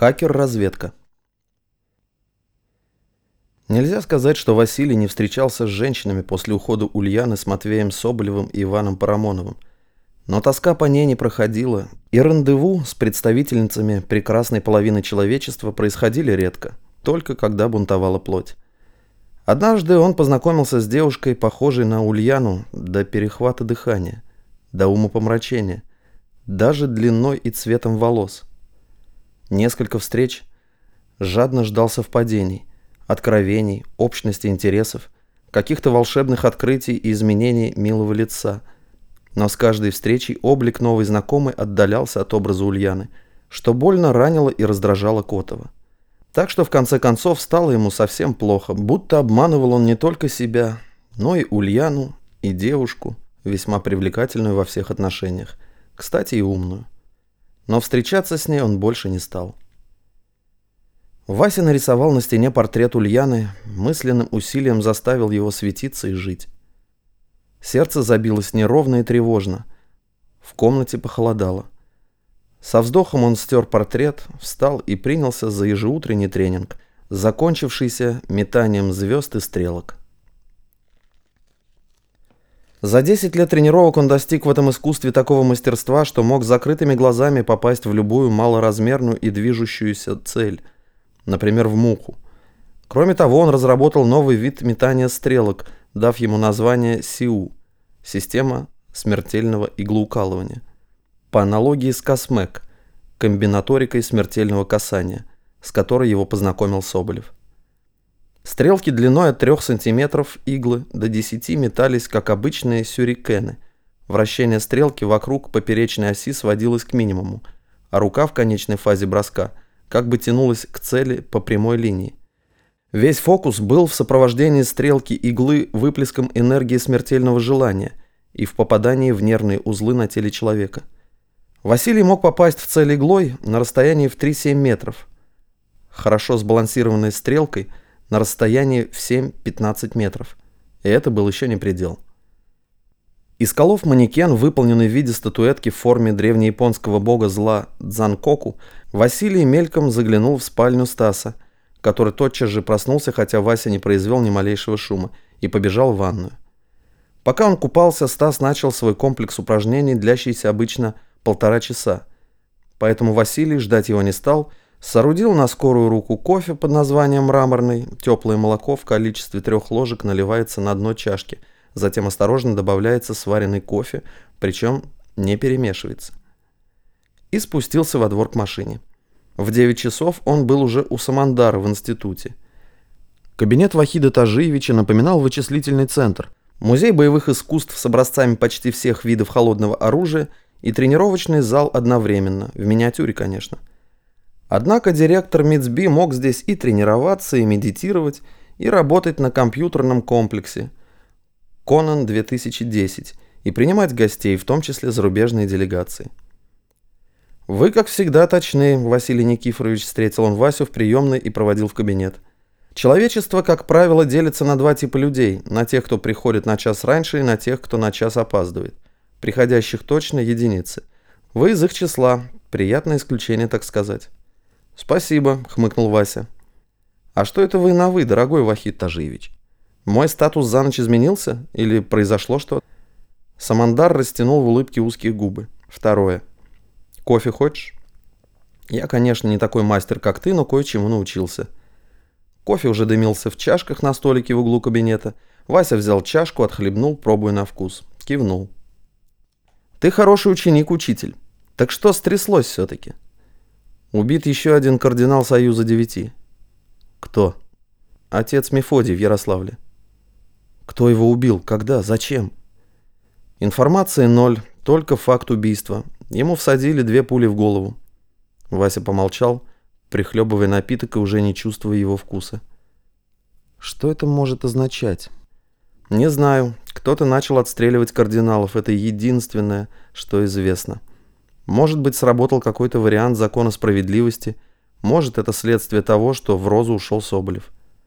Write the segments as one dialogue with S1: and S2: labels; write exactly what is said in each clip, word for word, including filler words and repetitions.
S1: Хакер-разведка. Нельзя сказать, что Василий не встречался с женщинами после ухода Ульяны с Матвеем Соболевым и Иваном Парамоновым. Но тоска по ней не проходила, и рандеву с представительницами прекрасной половины человечества происходили редко, только когда бунтовала плоть. Однажды он познакомился с девушкой, похожей на Ульяну до перехвата дыхания, до умопомрачения, даже длиной и цветом волос. Несколько встреч, жадно ждал совпадений, откровений, общности интересов, каких-то волшебных открытий и изменений милого лица. Но с каждой встречей облик новой знакомой отдалялся от образа Ульяны, что больно ранило и раздражало Котова. Так что в конце концов стало ему совсем плохо, будто обманывал он не только себя, но и Ульяну, и девушку, весьма привлекательную во всех отношениях, кстати, и умную. Но встречаться с ней он больше не стал. Вася нарисовал на стене портрет Ульяны, мысленным усилием заставил его светиться и жить. Сердце забилось неровно и тревожно. В комнате похолодало. Со вздохом он стер портрет, встал и принялся за ежеутренний тренинг, закончившийся метанием звезд и стрелок. За десять лет тренировок он достиг в этом искусстве такого мастерства, что мог с закрытыми глазами попасть в любую малоразмерную и движущуюся цель, например, в муху. Кроме того, он разработал новый вид метания стрелок, дав ему название СИУ – система смертельного иглоукалывания, по аналогии с Космек – комбинаторикой смертельного касания, с которой его познакомил Соболев. Стрелки длиной от трёх сантиметров иглы до десяти метались, как обычные сюрикены. Вращение стрелки вокруг поперечной оси сводилось к минимуму, а рука в конечной фазе броска как бы тянулась к цели по прямой линии. Весь фокус был в сопровождении стрелки иглы выплеском энергии смертельного желания и в попадании в нервные узлы на теле человека. Василий мог попасть в цель иглой на расстоянии в три-семь метров, хорошо сбалансированной стрелкой на расстоянии в семь-пятнадцать метров. И это был еще не предел. Исколов манекен, выполненный в виде статуэтки в форме древнеяпонского бога зла Дзанкоку, Василий мельком заглянул в спальню Стаса, который тотчас же проснулся, хотя Вася не произвел ни малейшего шума, и побежал в ванную. Пока он купался, Стас начал свой комплекс упражнений, длящийся обычно полтора часа. Поэтому Василий ждать его не стал, соорудил на скорую руку кофе под названием мраморный, теплое молоко в количестве трех ложек наливается на дно чашки, затем осторожно добавляется сваренный кофе, причем не перемешивается. И спустился во двор к машине. В девять часов он был уже у Самандара в институте. Кабинет Вахида Тажиевича напоминал вычислительный центр, музей боевых искусств с образцами почти всех видов холодного оружия и тренировочный зал одновременно, в миниатюре, конечно. Однако директор МИЦБИ мог здесь и тренироваться, и медитировать, и работать на компьютерном комплексе Конан две тысячи десять и принимать гостей, в том числе зарубежные делегации. «Вы, как всегда, точны, Василий Никифорович», — встретил он Васю в приемной и проводил в кабинет. «Человечество, как правило, делится на два типа людей, на тех, кто приходит на час раньше, и на тех, кто на час опаздывает. Приходящих точно единицы. Вы из их числа, приятное исключение, так сказать». «Спасибо», — хмыкнул Вася. «А что это вы на «вы», дорогой Вахид Тажиевич? Мой статус за ночь изменился? Или произошло что-то?» Самандар растянул в улыбке узкие губы. «Второе. Кофе хочешь?» «Я, конечно, не такой мастер, как ты, но кое-чему научился». Кофе уже дымился в чашках на столике в углу кабинета. Вася взял чашку, отхлебнул, пробуя на вкус. Кивнул. «Ты хороший ученик, учитель. Так что стряслось все-таки?» «Убит еще один кардинал Союза Девяти». «Кто?» «Отец Мефодий в Ярославле». «Кто его убил? Когда? Зачем?» «Информации ноль, только факт убийства. Ему всадили две пули в голову». Вася помолчал, прихлебывая напиток и уже не чувствуя его вкуса. «Что это может означать?» «Не знаю. Кто-то начал отстреливать кардиналов. Это единственное, что известно. Может быть, сработал какой-то вариант закона справедливости. Может, это следствие того, что в розу ушел Соболев.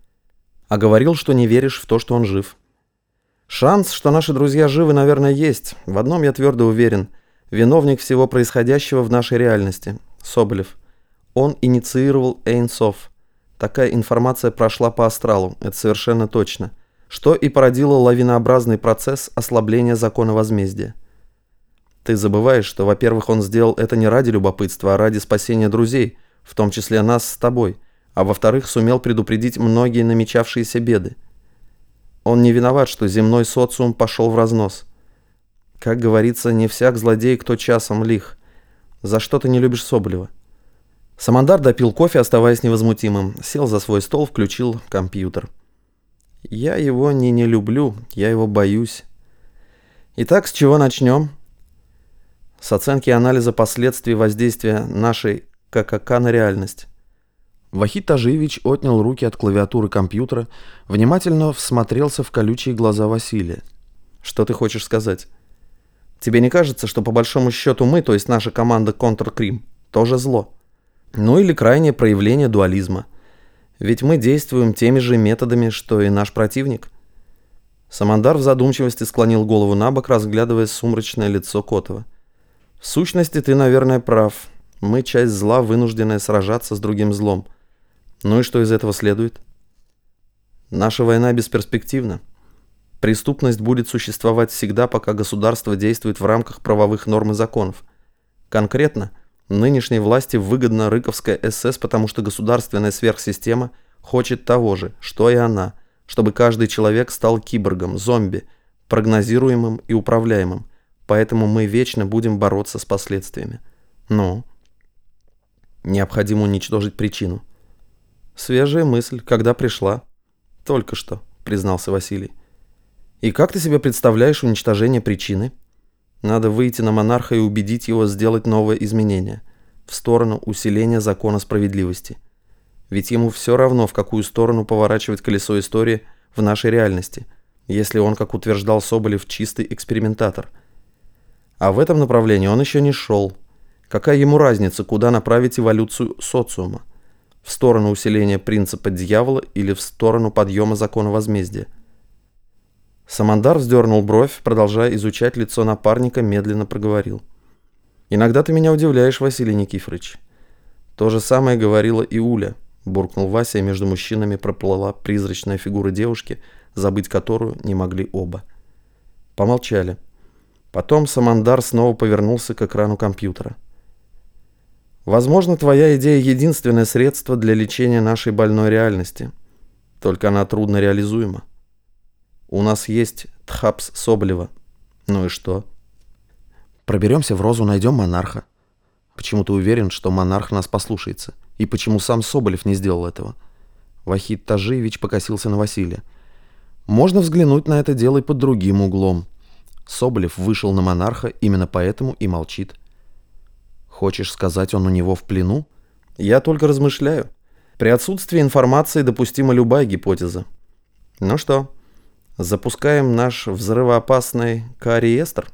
S1: А говорил, что не веришь в то, что он жив. Шанс, что наши друзья живы, наверное, есть. В одном я твердо уверен. Виновник всего происходящего в нашей реальности – Соболев. Он инициировал Ein Sof. Такая информация прошла по астралу, это совершенно точно. Что и породило лавинообразный процесс ослабления закона возмездия. Ты забываешь, что, во-первых, он сделал это не ради любопытства, а ради спасения друзей, в том числе нас с тобой, а во-вторых, сумел предупредить многие намечавшиеся беды. Он не виноват, что земной социум пошел в разнос. Как говорится, не всяк злодей, кто часом лих. За что ты не любишь Соболева? Самандар допил кофе, оставаясь невозмутимым, сел за свой стол, включил компьютер. Я его не не люблю, я его боюсь. Итак, с чего начнем? С оценки и анализа последствий воздействия нашей ККК на реальность. Вахид Тажиевич отнял руки от клавиатуры компьютера, внимательно всмотрелся в колючие глаза Василия. Что ты хочешь сказать? Тебе не кажется, что по большому счету мы, то есть наша команда Контркрим, тоже зло? Ну или крайнее проявление дуализма. Ведь мы действуем теми же методами, что и наш противник. Самандар в задумчивости склонил голову на бок, разглядывая сумрачное лицо Котова. В сущности, ты, наверное, прав. Мы часть зла, вынужденная сражаться с другим злом. Ну и что из этого следует? Наша война бесперспективна. Преступность будет существовать всегда, пока государство действует в рамках правовых норм и законов. Конкретно, нынешней власти выгодна рыковская СС, потому что государственная сверхсистема хочет того же, что и она, чтобы каждый человек стал киборгом, зомби, прогнозируемым и управляемым. Поэтому мы вечно будем бороться с последствиями. Ну? Необходимо уничтожить причину. Свежая мысль, когда пришла? Только что, признался Василий. И как ты себе представляешь уничтожение причины? Надо выйти на монарха и убедить его сделать новое изменение в сторону усиления закона справедливости. Ведь ему все равно, в какую сторону поворачивать колесо истории в нашей реальности, если он, как утверждал Соболев, чистый экспериментатор. А в этом направлении он еще не шел. Какая ему разница, куда направить эволюцию социума? В сторону усиления принципа дьявола или в сторону подъема закона возмездия? Самандар вздернул бровь, продолжая изучать лицо напарника, медленно проговорил. «Иногда ты меня удивляешь, Василий Никифорович». «То же самое говорила и Уля», — буркнул Вася, и между мужчинами проплыла призрачная фигура девушки, забыть которую не могли оба. Помолчали. Потом Самандар снова повернулся к экрану компьютера. «Возможно, твоя идея — единственное средство для лечения нашей больной реальности. Только она трудно реализуема. У нас есть Тхапс Соболева. Ну и что? Проберемся в Розу, найдем монарха. Почему ты уверен, что монарх нас послушается? И почему сам Соболев не сделал этого?» Вахид Тажиевич покосился на Василия. «Можно взглянуть на это дело и под другим углом. Соболев вышел на монарха, именно поэтому и молчит. Хочешь сказать, он у него в плену? Я только размышляю. При отсутствии информации допустима любая гипотеза. Ну что, запускаем наш взрывоопасный К-реестр?»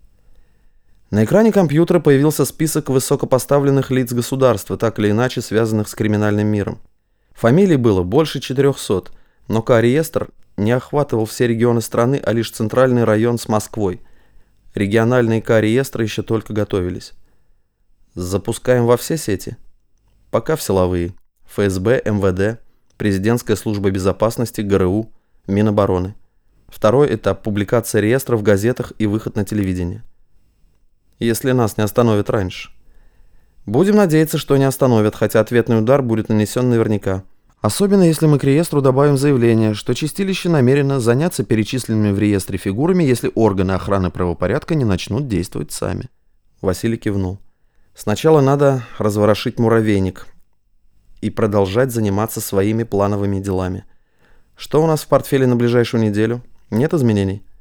S1: На экране компьютера появился список высокопоставленных лиц государства, так или иначе связанных с криминальным миром. Фамилий было больше четырехсот, но К-реестр не охватывал все регионы страны, а лишь центральный район с Москвой. Региональные К-реестры еще только готовились. Запускаем во все сети? Пока в силовые. ФСБ, МВД, Президентская служба безопасности, ГРУ, Минобороны. Второй этап – публикация реестра в газетах и выход на телевидение. Если нас не остановят раньше. Будем надеяться, что не остановят, хотя ответный удар будет нанесен наверняка. Особенно если мы к реестру добавим заявление, что чистилище намерено заняться перечисленными в реестре фигурами, если органы охраны правопорядка не начнут действовать сами. Василий кивнул. Сначала надо разворошить муравейник и продолжать заниматься своими плановыми делами. Что у нас в портфеле на ближайшую неделю? Нет изменений?